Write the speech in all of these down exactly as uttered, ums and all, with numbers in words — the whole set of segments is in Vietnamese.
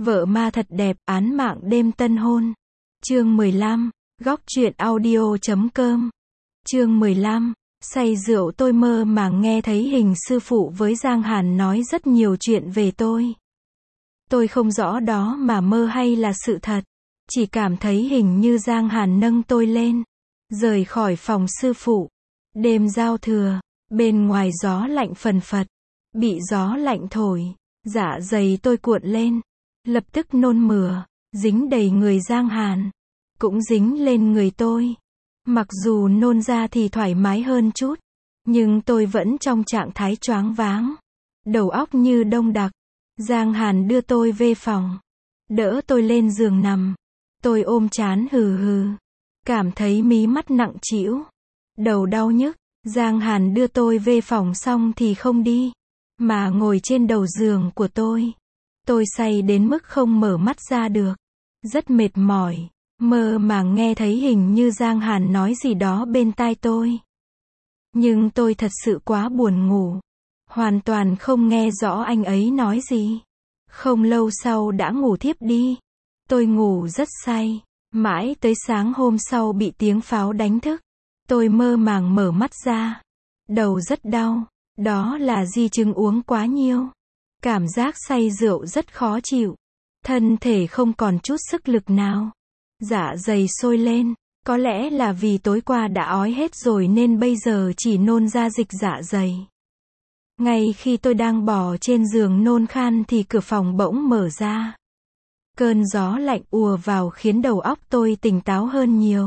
Vợ ma thật đẹp, án mạng đêm tân hôn. Chương mười lăm, góc truyện audio chấm com. Chương mười lăm, say rượu tôi mơ màng nghe thấy Hình sư phụ với Giang Hàn nói rất nhiều chuyện về tôi. Tôi không rõ đó mà mơ hay là sự thật. Chỉ cảm thấy hình như Giang Hàn nâng tôi lên, rời khỏi phòng sư phụ. Đêm giao thừa, bên ngoài gió lạnh phần phật. Bị gió lạnh thổi, dạ dày tôi cuộn lên. Lập tức nôn mửa, dính đầy người Giang Hàn. Cũng dính lên người tôi. Mặc dù nôn ra thì thoải mái hơn chút. Nhưng tôi vẫn trong trạng thái choáng váng. Đầu óc như đông đặc. Giang Hàn đưa tôi về phòng. Đỡ tôi lên giường nằm. Tôi ôm trán hừ hừ. Cảm thấy mí mắt nặng trĩu. Đầu đau nhức. Giang Hàn đưa tôi về phòng xong thì không đi. Mà ngồi trên đầu giường của tôi. Tôi say đến mức không mở mắt ra được. Rất mệt mỏi. Mơ màng nghe thấy hình như Giang Hàn nói gì đó bên tai tôi. Nhưng tôi thật sự quá buồn ngủ. Hoàn toàn không nghe rõ anh ấy nói gì. Không lâu sau đã ngủ thiếp đi. Tôi ngủ rất say. Mãi tới sáng hôm sau bị tiếng pháo đánh thức. Tôi mơ màng mở mắt ra. Đầu rất đau. Đó là di chứng uống quá nhiều. Cảm giác say rượu rất khó chịu. Thân thể không còn chút sức lực nào. Dạ dày sôi lên. Có lẽ là vì tối qua đã ói hết rồi nên bây giờ chỉ nôn ra dịch dạ dày. Ngay khi tôi đang bò trên giường nôn khan thì cửa phòng bỗng mở ra. Cơn gió lạnh ùa vào khiến đầu óc tôi tỉnh táo hơn nhiều.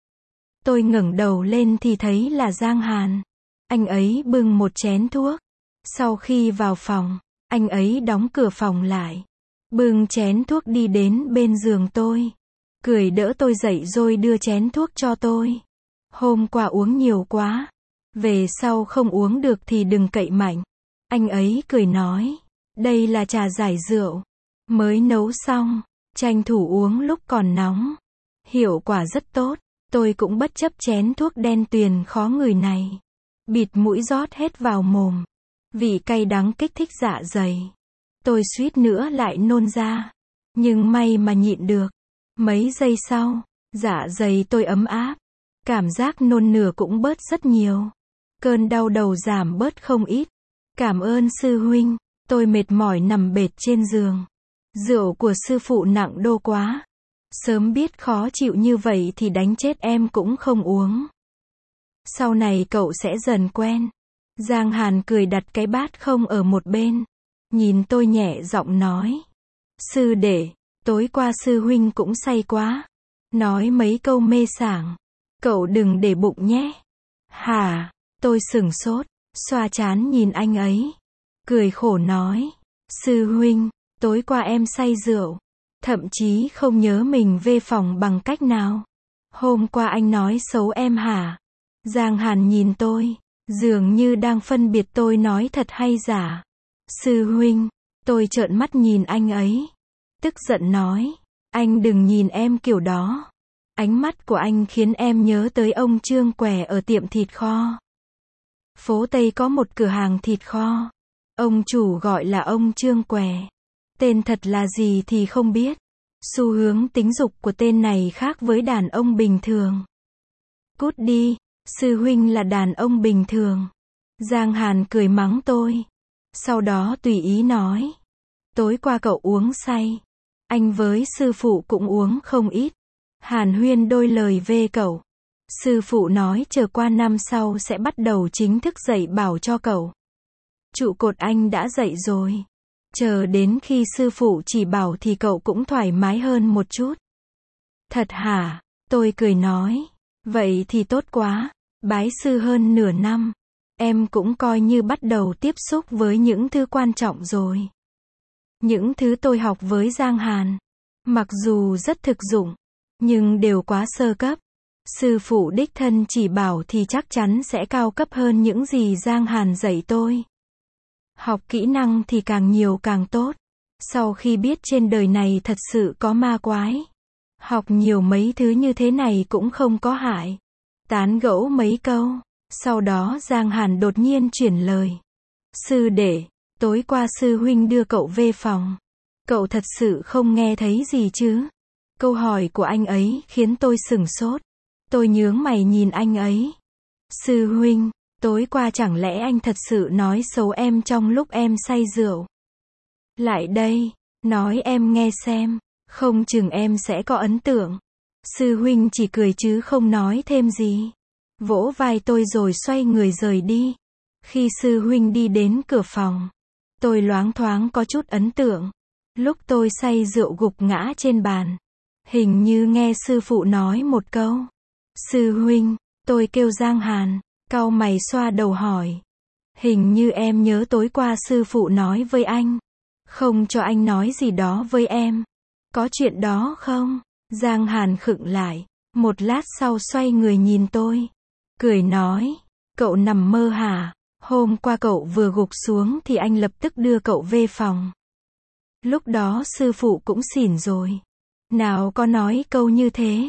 Tôi ngẩng đầu lên thì thấy là Giang Hàn. Anh ấy bưng một chén thuốc. Sau khi vào phòng, anh ấy đóng cửa phòng lại. Bưng chén thuốc đi đến bên giường tôi. Cười đỡ tôi dậy rồi đưa chén thuốc cho tôi. Hôm qua uống nhiều quá. Về sau không uống được thì đừng cậy mạnh. Anh ấy cười nói. Đây là trà giải rượu. Mới nấu xong. Tranh thủ uống lúc còn nóng. Hiệu quả rất tốt. Tôi cũng bất chấp chén thuốc đen tuyền khó ngửi này. Bịt mũi rót hết vào mồm. Vị cay đắng kích thích dạ dày. Tôi suýt nữa lại nôn ra. Nhưng may mà nhịn được. Mấy giây sau, dạ dày tôi ấm áp. Cảm giác nôn nửa cũng bớt rất nhiều. Cơn đau đầu giảm bớt không ít. Cảm ơn sư huynh. Tôi mệt mỏi nằm bệt trên giường. Rượu của sư phụ nặng đô quá. Sớm biết khó chịu như vậy thì đánh chết em cũng không uống. Sau này cậu sẽ dần quen. Giang Hàn cười đặt cái bát không ở một bên. Nhìn tôi nhẹ giọng nói. Sư đệ, tối qua sư huynh cũng say quá. Nói mấy câu mê sảng. Cậu đừng để bụng nhé. Hả? Tôi sửng sốt, xoa trán nhìn anh ấy. Cười khổ nói. Sư huynh, tối qua em say rượu. Thậm chí không nhớ mình về phòng bằng cách nào. Hôm qua anh nói xấu em hả? Giang Hàn nhìn tôi. Dường như đang phân biệt tôi nói thật hay giả. Sư huynh, tôi trợn mắt nhìn anh ấy. Tức giận nói. Anh đừng nhìn em kiểu đó. Ánh mắt của anh khiến em nhớ tới ông Trương Què ở tiệm thịt kho. Phố Tây có một cửa hàng thịt kho. Ông chủ gọi là ông Trương Què. Tên thật là gì thì không biết. Xu hướng tính dục của tên này khác với đàn ông bình thường. Cút đi, sư huynh là đàn ông bình thường. Giang Hàn cười mắng tôi. Sau đó tùy ý nói. Tối qua cậu uống say. Anh với sư phụ cũng uống không ít. Hàn huyên đôi lời về cậu. Sư phụ nói chờ qua năm sau sẽ bắt đầu chính thức dạy bảo cho cậu. Trụ cột anh đã dạy rồi. Chờ đến khi sư phụ chỉ bảo thì cậu cũng thoải mái hơn một chút. Thật hả? Tôi cười nói. Vậy thì tốt quá. Bái sư hơn nửa năm. Em cũng coi như bắt đầu tiếp xúc với những thứ quan trọng rồi. Những thứ tôi học với Giang Hàn. Mặc dù rất thực dụng. Nhưng đều quá sơ cấp. Sư phụ đích thân chỉ bảo thì chắc chắn sẽ cao cấp hơn những gì Giang Hàn dạy tôi. Học kỹ năng thì càng nhiều càng tốt. Sau khi biết trên đời này thật sự có ma quái. Học nhiều mấy thứ như thế này cũng không có hại. Tán gẫu mấy câu. Sau đó Giang Hàn đột nhiên chuyển lời. Sư đệ, tối qua sư huynh đưa cậu về phòng. Cậu thật sự không nghe thấy gì chứ? Câu hỏi của anh ấy khiến tôi sửng sốt. Tôi nhướng mày nhìn anh ấy. Sư huynh, tối qua chẳng lẽ anh thật sự nói xấu em trong lúc em say rượu? Lại đây, nói em nghe xem, không chừng em sẽ có ấn tượng. Sư huynh chỉ cười chứ không nói thêm gì. Vỗ vai tôi rồi xoay người rời đi. Khi sư huynh đi đến cửa phòng, tôi loáng thoáng có chút ấn tượng. Lúc tôi say rượu gục ngã trên bàn, hình như nghe sư phụ nói một câu. Sư huynh, tôi kêu Giang Hàn, cau mày xoa đầu hỏi. Hình như em nhớ tối qua sư phụ nói với anh, không cho anh nói gì đó với em. Có chuyện đó không? Giang Hàn khựng lại, một lát sau xoay người nhìn tôi, cười nói, cậu nằm mơ hả? Hôm qua cậu vừa gục xuống thì anh lập tức đưa cậu về phòng. Lúc đó sư phụ cũng xỉn rồi. Nào có nói câu như thế.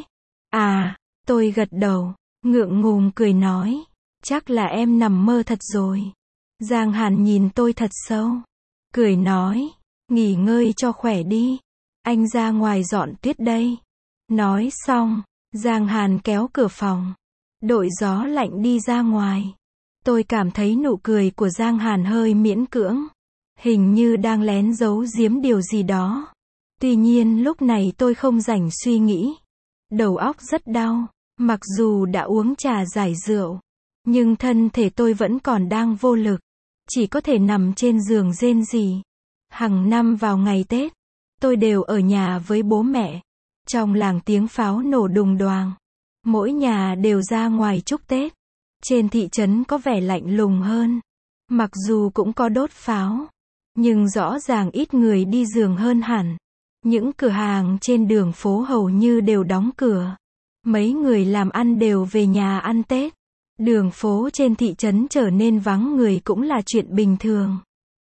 À, tôi gật đầu, ngượng ngùng cười nói, chắc là em nằm mơ thật rồi. Giang Hàn nhìn tôi thật sâu, cười nói, nghỉ ngơi cho khỏe đi. Anh ra ngoài dọn tuyết đây. Nói xong, Giang Hàn kéo cửa phòng, đội gió lạnh đi ra ngoài. Tôi cảm thấy nụ cười của Giang Hàn hơi miễn cưỡng, hình như đang lén giấu giếm điều gì đó. Tuy nhiên lúc này tôi không rảnh suy nghĩ. Đầu óc rất đau, mặc dù đã uống trà giải rượu, nhưng thân thể tôi vẫn còn đang vô lực, chỉ có thể nằm trên giường rên rỉ. Hằng năm vào ngày Tết, tôi đều ở nhà với bố mẹ. Trong làng tiếng pháo nổ đùng đoàng, mỗi nhà đều ra ngoài chúc Tết. Trên thị trấn có vẻ lạnh lùng hơn, mặc dù cũng có đốt pháo, nhưng rõ ràng ít người đi giường hơn hẳn. Những cửa hàng trên đường phố hầu như đều đóng cửa. Mấy người làm ăn đều về nhà ăn Tết. Đường phố trên thị trấn trở nên vắng người cũng là chuyện bình thường.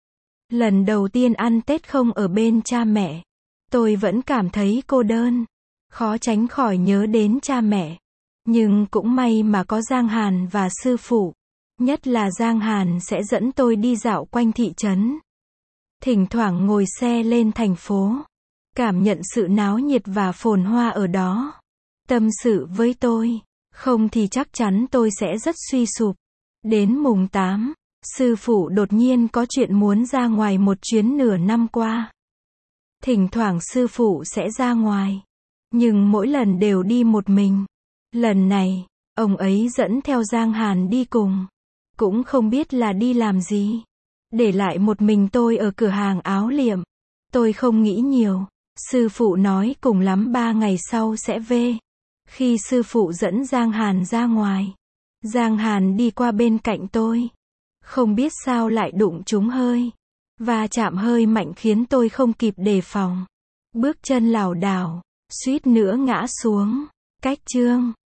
Lần đầu tiên ăn Tết không ở bên cha mẹ, tôi vẫn cảm thấy cô đơn, khó tránh khỏi nhớ đến cha mẹ. Nhưng cũng may mà có Giang Hàn và sư phụ. Nhất là Giang Hàn sẽ dẫn tôi đi dạo quanh thị trấn. Thỉnh thoảng ngồi xe lên thành phố, cảm nhận sự náo nhiệt và phồn hoa ở đó. Tâm sự với tôi, không thì chắc chắn tôi sẽ rất suy sụp. Đến mùng tám, sư phụ đột nhiên có chuyện muốn ra ngoài một chuyến nửa năm qua. Thỉnh thoảng sư phụ sẽ ra ngoài, nhưng mỗi lần đều đi một mình. Lần này, ông ấy dẫn theo Giang Hàn đi cùng. Cũng không biết là đi làm gì. Để lại một mình tôi ở cửa hàng áo liệm. Tôi không nghĩ nhiều. Sư phụ nói cùng lắm ba ngày sau sẽ về. Khi sư phụ dẫn Giang Hàn ra ngoài, Giang Hàn đi qua bên cạnh tôi. Không biết sao lại đụng trúng hơi. Va chạm hơi mạnh khiến tôi không kịp đề phòng. Bước chân lảo đảo, suýt nữa ngã xuống. Cách chương